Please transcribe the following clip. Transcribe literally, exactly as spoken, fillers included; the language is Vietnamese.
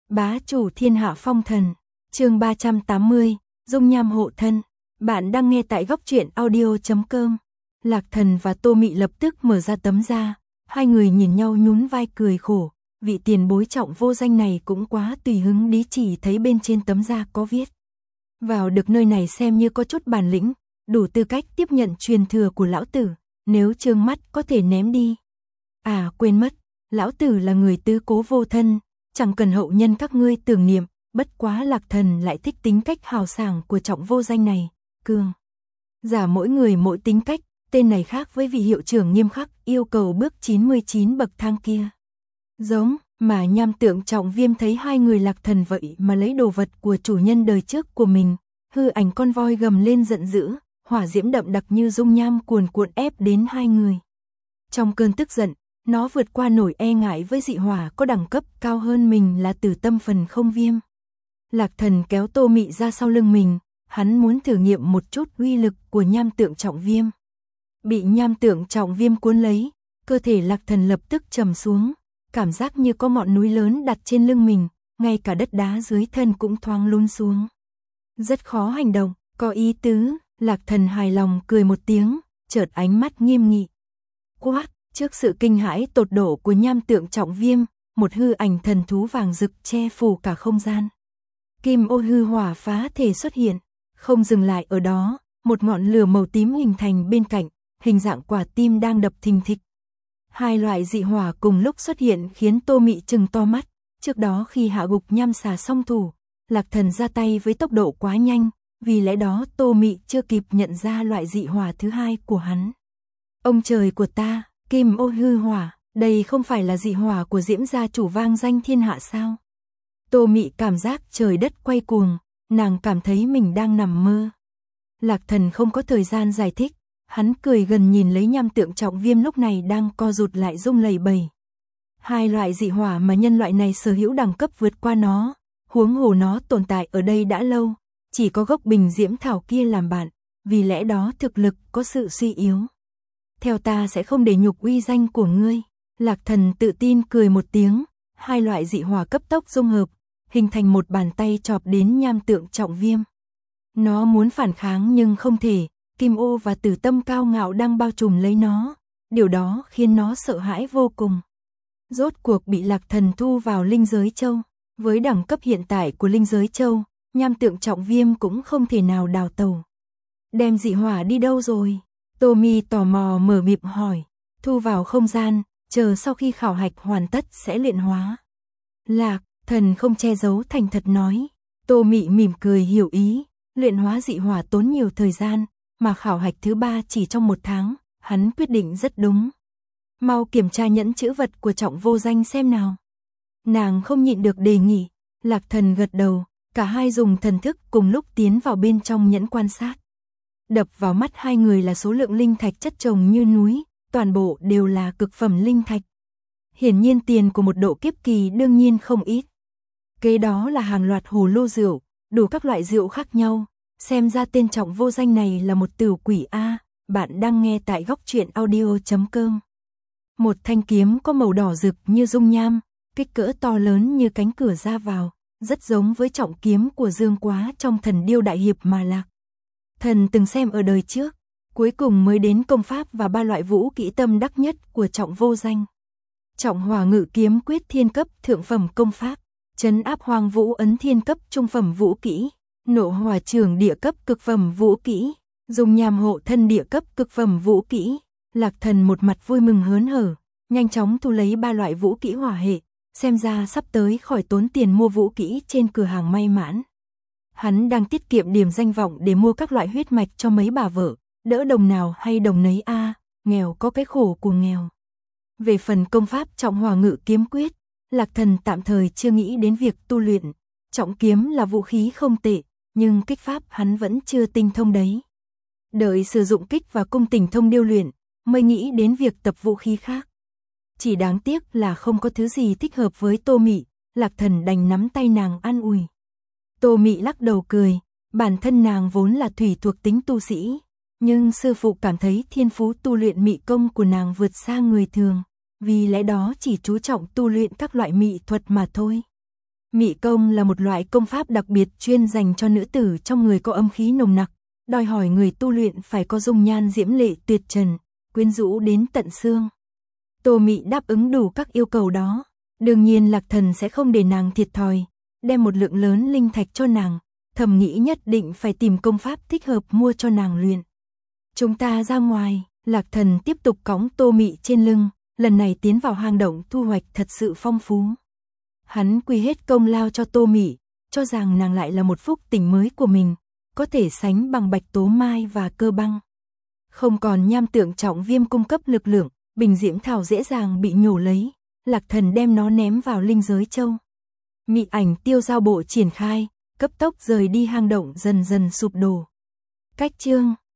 Bá chủ thiên hạ phong thần, chương ba trăm tám mươi, dung nham hộ thân. Bạn đang nghe tại góc truyện audio chấm com. Lạc Thần và Tô Mị lập tức mở ra tấm da, hai người nhìn nhau nhún vai cười khổ, vị tiền bối Trọng Vô Danh này cũng quá tùy hứng đi, chỉ thấy bên trên tấm da có viết. Vào được nơi này xem như có chút bản lĩnh, đủ tư cách tiếp nhận truyền thừa của lão tử, nếu trương mắt có thể ném đi. À quên mất, lão tử là người tứ cố vô thân, chẳng cần hậu nhân các ngươi tưởng niệm, bất quá Lạc Thần lại thích tính cách hào sảng của Trọng Vô Danh này, cường. Giả mỗi người mỗi tính cách, tên này khác với vị hiệu trưởng nghiêm khắc yêu cầu bước chín mươi chín bậc thang kia. Giống, mà nham tượng Trọng Viêm thấy hai người Lạc Thần vậy mà lấy đồ vật của chủ nhân đời trước của mình, hư ảnh con voi gầm lên giận dữ, hỏa diễm đậm đặc như dung nham cuồn cuộn ép đến hai người. Trong cơn tức giận, nó vượt qua nổi e ngại với dị hỏa có đẳng cấp cao hơn mình là Tử Tâm Phần Không Viêm. Lạc Thần kéo Tô Mị ra sau lưng mình, hắn muốn thử nghiệm một chút uy lực của nham tượng Trọng Viêm. Bị nham tượng Trọng Viêm cuốn lấy, cơ thể Lạc Thần lập tức trầm xuống, cảm giác như có ngọn núi lớn đặt trên lưng mình, ngay cả đất đá dưới thân cũng thoáng lún xuống. Rất khó hành động, có ý tứ, Lạc Thần hài lòng cười một tiếng, chợt ánh mắt nghiêm nghị. Quát, trước sự kinh hãi tột độ của nham tượng Trọng Viêm, một hư ảnh thần thú vàng rực che phủ cả không gian. Kim ô hư hỏa phá thể xuất hiện, không dừng lại ở đó, một ngọn lửa màu tím hình thành bên cạnh, hình dạng quả tim đang đập thình thịch. Hai loại dị hỏa cùng lúc xuất hiện khiến Tô Mị trừng to mắt, trước đó khi hạ gục nham xà song thủ, Lạc Thần ra tay với tốc độ quá nhanh, vì lẽ đó Tô Mị chưa kịp nhận ra loại dị hỏa thứ hai của hắn. Ông trời của ta, kim ô hư hỏa, đây không phải là dị hỏa của Diễm gia chủ vang danh thiên hạ sao? Tô Mị cảm giác trời đất quay cuồng, nàng cảm thấy mình đang nằm mơ. Lạc Thần không có thời gian giải thích, hắn cười gần nhìn lấy nham tượng Trọng Viêm lúc này đang co rụt lại rung lẩy bẩy. Hai loại dị hỏa mà nhân loại này sở hữu đẳng cấp vượt qua nó, huống hồ nó tồn tại ở đây đã lâu, chỉ có gốc bình diễm thảo kia làm bạn, vì lẽ đó thực lực có sự suy yếu. Theo ta sẽ không để nhục uy danh của ngươi. Lạc Thần tự tin cười một tiếng, hai loại dị hỏa cấp tốc dung hợp, hình thành một bàn tay chộp đến nham tượng Trọng Viêm. Nó muốn phản kháng nhưng không thể, Kim ô và Tử Tâm cao ngạo đang bao trùm lấy nó, điều đó khiến nó sợ hãi vô cùng. Rốt cuộc bị Lạc Thần thu vào linh giới châu, với đẳng cấp hiện tại của linh giới châu, nham tượng Trọng Viêm cũng không thể nào đào tẩu. Đem dị hỏa đi đâu rồi? Tô Mị tò mò mở miệng hỏi. Thu vào không gian, chờ sau khi khảo hạch hoàn tất sẽ luyện hóa. Lạc Thần không che giấu thành thật nói. Tô Mị mỉm cười hiểu ý, luyện hóa dị hỏa tốn nhiều thời gian, mà khảo hạch thứ ba chỉ trong một tháng, hắn quyết định rất đúng. Mau kiểm tra nhẫn chữ vật của Trọng Vô Danh xem nào. Nàng không nhịn được đề nghị. Lạc Thần gật đầu, cả hai dùng thần thức cùng lúc tiến vào bên trong nhẫn quan sát. Đập vào mắt hai người là số lượng linh thạch chất chồng như núi, toàn bộ đều là cực phẩm linh thạch. Hiển nhiên tiền của một độ kiếp kỳ đương nhiên không ít. Kế đó là hàng loạt hồ lô rượu, đủ các loại rượu khác nhau, xem ra tên Trọng Vô Danh này là một tửu quỷ a. Bạn đang nghe tại góc truyện audio chấm com. Một thanh kiếm có màu đỏ rực như dung nham, kích cỡ to lớn như cánh cửa ra vào, rất giống với trọng kiếm của Dương Quá trong Thần Điêu Đại Hiệp mà Lạc Thần từng xem ở đời trước, cuối cùng mới đến công pháp và ba loại vũ kỹ tâm đắc nhất của Trọng Vô Danh. Trọng Hỏa Ngự Kiếm Quyết thiên cấp thượng phẩm công pháp, Trấn Áp Hoang Vũ Ấn thiên cấp trung phẩm vũ kỹ, Nộ Hỏa Trường địa cấp cực phẩm vũ kỹ, Dung Nham Hộ Thân địa cấp cực phẩm vũ kỹ. Lạc Thần một mặt vui mừng hớn hở, nhanh chóng thu lấy ba loại vũ kỹ hỏa hệ, xem ra sắp tới khỏi tốn tiền mua vũ kỹ trên cửa hàng may mãn. Hắn đang tiết kiệm điểm danh vọng để mua các loại huyết mạch cho mấy bà vợ, đỡ đồng nào hay đồng nấy a, à, nghèo có cái khổ của nghèo. Về phần công pháp Trọng Hỏa Ngự Kiếm Quyết, Lạc Thần tạm thời chưa nghĩ đến việc tu luyện. Trọng kiếm là vũ khí không tệ, nhưng kích pháp hắn vẫn chưa tinh thông đấy. Đợi sử dụng kích và cung tình thông điêu luyện, mới nghĩ đến việc tập vũ khí khác. Chỉ đáng tiếc là không có thứ gì thích hợp với Tô Mị, Lạc Thần đành nắm tay nàng an ủi. Tô Mị lắc đầu cười, bản thân nàng vốn là thủy thuộc tính tu sĩ, nhưng sư phụ cảm thấy thiên phú tu luyện mị công của nàng vượt xa người thường, vì lẽ đó chỉ chú trọng tu luyện các loại mị thuật mà thôi. Mị công là một loại công pháp đặc biệt chuyên dành cho nữ tử trong người có âm khí nồng nặc, đòi hỏi người tu luyện phải có dung nhan diễm lệ tuyệt trần, quyến rũ đến tận xương. Tô Mị đáp ứng đủ các yêu cầu đó, đương nhiên Lạc Thần sẽ không để nàng thiệt thòi, đem một lượng lớn linh thạch cho nàng, thầm nghĩ nhất định phải tìm công pháp thích hợp mua cho nàng luyện. Chúng ta ra ngoài, Lạc Thần tiếp tục cõng Tô Mị trên lưng, lần này tiến vào hang động thu hoạch thật sự phong phú. Hắn quy hết công lao cho Tô Mị, cho rằng nàng lại là một phúc tình mới của mình, có thể sánh bằng Bạch Tố Mai và Cơ Băng. Không còn nham tượng trọng viêm cung cấp lực lượng, bình diễm thảo dễ dàng bị nhổ lấy, Lạc Thần đem nó ném vào linh giới châu. Mị ảnh tiêu giao bộ triển khai, cấp tốc rời đi hang động dần dần sụp đổ. Cách chương